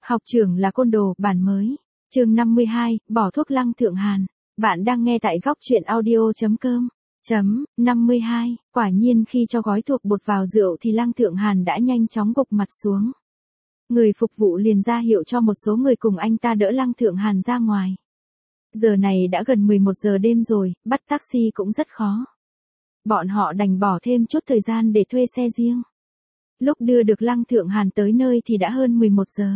Học trưởng là côn đồ, bản mới. Chương 52, bỏ thuốc Lăng Thượng Hàn. Bạn đang nghe tại góc truyện audio.com. 52, quả nhiên khi cho gói thuốc bột vào rượu thì Lăng Thượng Hàn đã nhanh chóng gục mặt xuống. Người phục vụ liền ra hiệu cho một số người cùng anh ta đỡ Lăng Thượng Hàn ra ngoài. Giờ này đã gần 11 giờ đêm rồi, bắt taxi cũng rất khó. Bọn họ đành bỏ thêm chút thời gian để thuê xe riêng. Lúc đưa được Lăng Thượng Hàn tới nơi thì đã hơn 11 giờ.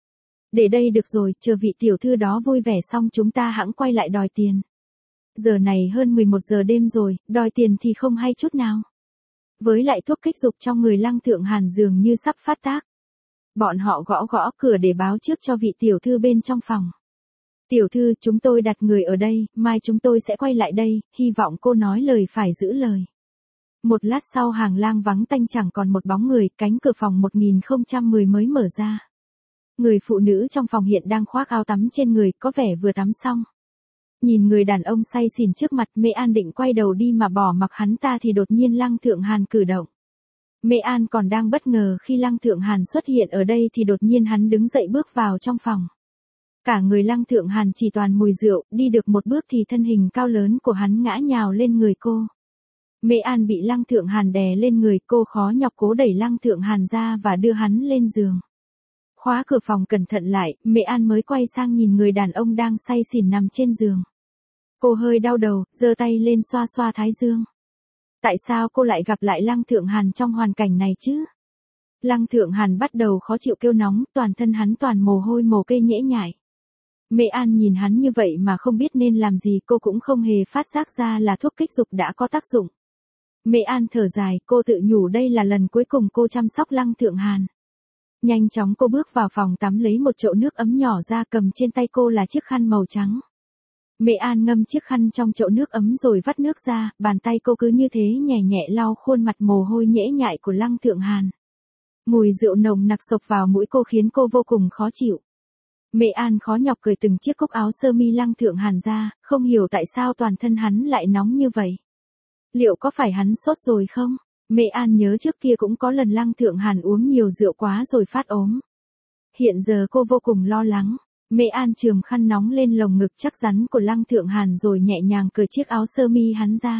Để đây được rồi, chờ vị tiểu thư đó vui vẻ xong chúng ta hẵng quay lại đòi tiền. Giờ này hơn 11 giờ đêm rồi, đòi tiền thì không hay chút nào. Với lại thuốc kích dục trong người Lăng Thượng Hàn dường như sắp phát tác. Bọn họ gõ gõ cửa để báo trước cho vị tiểu thư bên trong phòng. Tiểu thư, chúng tôi đặt người ở đây, mai chúng tôi sẽ quay lại đây, hy vọng cô nói lời phải giữ lời. Một lát sau hàng lang vắng tanh chẳng còn một bóng người, cánh cửa phòng 1010 mới mở ra. Người phụ nữ trong phòng hiện đang khoác áo tắm trên người, có vẻ vừa tắm xong. Nhìn người đàn ông say xỉn trước mặt, Mễ An định quay đầu đi mà bỏ mặc hắn ta thì đột nhiên Lăng Thượng Hàn cử động. Mễ An còn đang bất ngờ khi Lăng Thượng Hàn xuất hiện ở đây thì đột nhiên hắn đứng dậy bước vào trong phòng. Cả người Lăng Thượng Hàn chỉ toàn mùi rượu, đi được một bước thì thân hình cao lớn của hắn ngã nhào lên người cô. Mễ An bị Lăng Thượng Hàn đè lên người, cô khó nhọc cố đẩy Lăng Thượng Hàn ra và đưa hắn lên giường. Khóa cửa phòng cẩn thận lại, Mễ An mới quay sang nhìn người đàn ông đang say xỉn nằm trên giường. Cô hơi đau đầu, giơ tay lên xoa xoa thái dương. Tại sao cô lại gặp lại Lăng Thượng Hàn trong hoàn cảnh này chứ? Lăng Thượng Hàn bắt đầu khó chịu kêu nóng, toàn thân hắn toàn mồ hôi mồ kê nhễ nhại. Mễ An nhìn hắn như vậy mà không biết nên làm gì, cô cũng không hề phát giác ra là thuốc kích dục đã có tác dụng. Mễ An thở dài, cô tự nhủ đây là lần cuối cùng cô chăm sóc Lăng Thượng Hàn. Nhanh chóng cô bước vào phòng tắm lấy một chậu nước ấm nhỏ ra, cầm trên tay cô là chiếc khăn màu trắng. Mễ An ngâm chiếc khăn trong chậu nước ấm rồi vắt nước ra, bàn tay cô cứ như thế nhẹ nhẹ lau khuôn mặt mồ hôi nhễ nhại của Lăng Thượng Hàn. Mùi rượu nồng nặc xộc vào mũi cô khiến cô vô cùng khó chịu. Mễ An khó nhọc cởi từng chiếc cúc áo sơ mi Lăng Thượng Hàn ra, không hiểu tại sao toàn thân hắn lại nóng như vậy. Liệu có phải hắn sốt rồi không? Mễ An nhớ trước kia cũng có lần Lăng Thượng Hàn uống nhiều rượu quá rồi phát ốm. Hiện giờ cô vô cùng lo lắng. Mễ An chườm khăn nóng lên lồng ngực chắc rắn của Lăng Thượng Hàn rồi nhẹ nhàng cởi chiếc áo sơ mi hắn ra.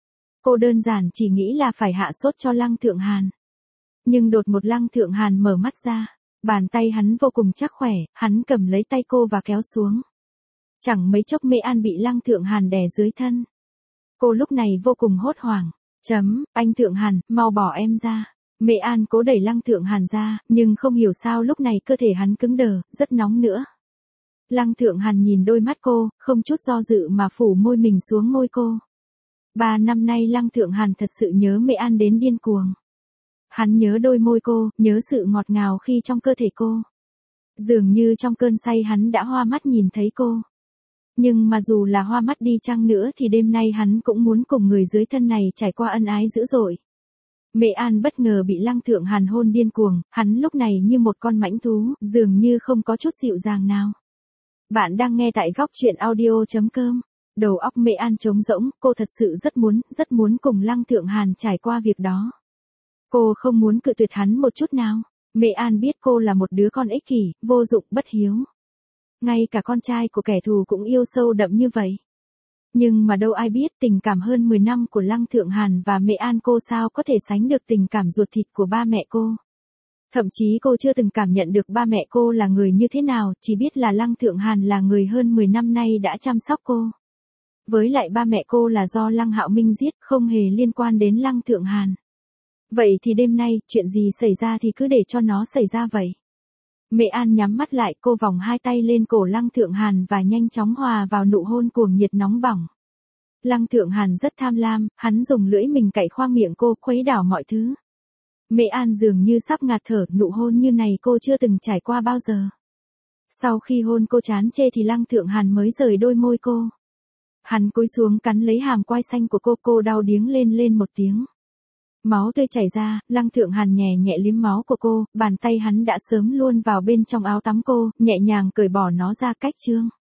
Cô đơn giản chỉ nghĩ là phải hạ sốt cho Lăng Thượng Hàn. Nhưng đột một Lăng Thượng Hàn mở mắt ra. Bàn tay hắn vô cùng chắc khỏe, hắn cầm lấy tay cô và kéo xuống. Chẳng mấy chốc Mễ An bị Lăng Thượng Hàn đè dưới thân. Cô lúc này vô cùng hốt hoảng. Anh Thượng Hàn, mau bỏ em ra. Mễ An cố đẩy Lăng Thượng Hàn ra, nhưng không hiểu sao lúc này cơ thể hắn cứng đờ, rất nóng nữa. Lăng Thượng Hàn nhìn đôi mắt cô, không chút do dự mà phủ môi mình xuống môi cô. 3 năm nay Lăng Thượng Hàn thật sự nhớ Mễ An đến điên cuồng. Hắn nhớ đôi môi cô, nhớ sự ngọt ngào khi trong cơ thể cô. Dường như trong cơn say hắn đã hoa mắt nhìn thấy cô. Nhưng mà dù là hoa mắt đi chăng nữa thì đêm nay hắn cũng muốn cùng người dưới thân này trải qua ân ái dữ dội. Mễ An bất ngờ bị Lăng Thượng Hàn hôn điên cuồng, hắn lúc này như một con mãnh thú, dường như không có chút dịu dàng nào. Bạn đang nghe tại góc truyện audio.com. Đầu óc Mễ An trống rỗng, cô thật sự rất muốn cùng Lăng Thượng Hàn trải qua việc đó. Cô không muốn cự tuyệt hắn một chút nào. Mễ An biết cô là một đứa con ích kỷ, vô dụng, bất hiếu. Ngay cả con trai của kẻ thù cũng yêu sâu đậm như vậy. Nhưng mà đâu ai biết tình cảm hơn 10 năm của Lăng Thượng Hàn và Mễ An cô sao có thể sánh được tình cảm ruột thịt của ba mẹ cô. Thậm chí cô chưa từng cảm nhận được ba mẹ cô là người như thế nào, chỉ biết là Lăng Thượng Hàn là người hơn 10 năm nay đã chăm sóc cô. Với lại ba mẹ cô là do Lăng Hạo Minh giết, không hề liên quan đến Lăng Thượng Hàn. Vậy thì đêm nay, chuyện gì xảy ra thì cứ để cho nó xảy ra vậy. Mễ An nhắm mắt lại, cô vòng hai tay lên cổ Lăng Thượng Hàn và nhanh chóng hòa vào nụ hôn cuồng nhiệt nóng bỏng. Lăng Thượng Hàn rất tham lam, hắn dùng lưỡi mình cạy khoang miệng cô, khuấy đảo mọi thứ. Mễ An dường như sắp ngạt thở, nụ hôn như này cô chưa từng trải qua bao giờ. Sau khi hôn cô chán chê thì Lăng Thượng Hàn mới rời đôi môi cô. Hắn cúi xuống cắn lấy hàm quai xanh của cô đau điếng lên một tiếng. Máu tươi chảy ra, Lăng Thượng Hàn nhẹ nhẹ liếm máu của cô, bàn tay hắn đã sớm luôn vào bên trong áo tắm cô, nhẹ nhàng cởi bỏ nó ra cách chương.